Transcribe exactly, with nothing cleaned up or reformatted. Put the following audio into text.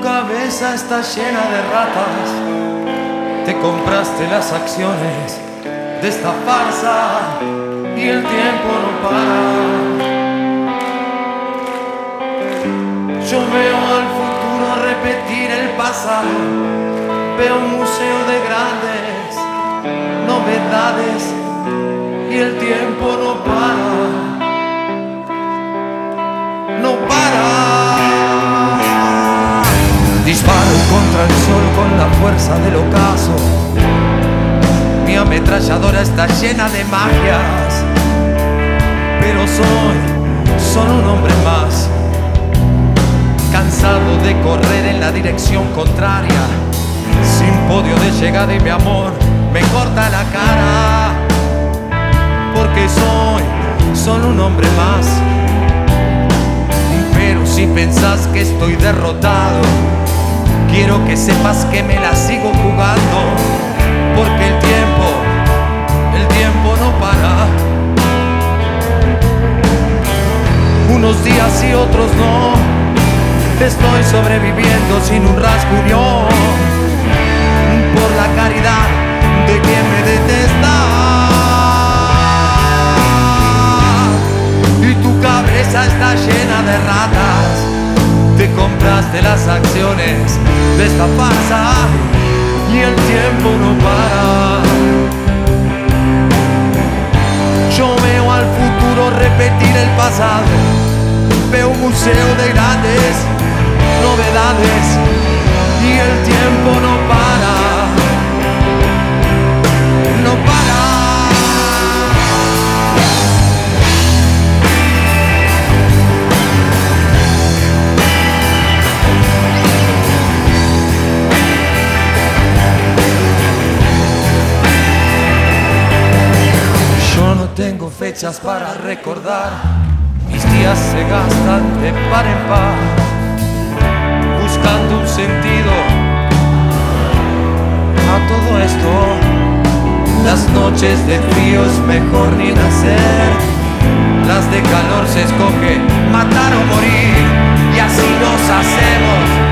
cabeza está llena de ratas. Te compraste las acciones de esta farsa y el tiempo no para. Yo veo al futuro repetir el pasado. Veo un museo de grandes novedades y el tiempo no para. No para. Disparo contra el sol con la fuerza del ocaso. Mi ametralladora está llena de magias, pero soy solo un hombre más, cansado de correr en la dirección contraria, sin podio de llegada, y mi amor me corta la cara, porque soy solo un hombre más. Pero si pensás que estoy derrotado, quiero que sepas que me la sigo jugando, porque el tiempo, el tiempo no para. Unos días y otros no, estoy sobreviviendo sin un rasguño, por la caridad de quien me detesta. Y tu cabeza está llena de ratas. Te compraste las acciones de esta farsa y el tiempo no para. Yo veo al futuro repetir el pasado. Veo un museo de grandes novedades y el tiempo no para. No para. Tengo fechas para recordar, mis días se gastan de par en par, buscando un sentido a todo esto. Las noches de frío es mejor ni nacer, las de calor se escoge matar o morir, y así nos hacemos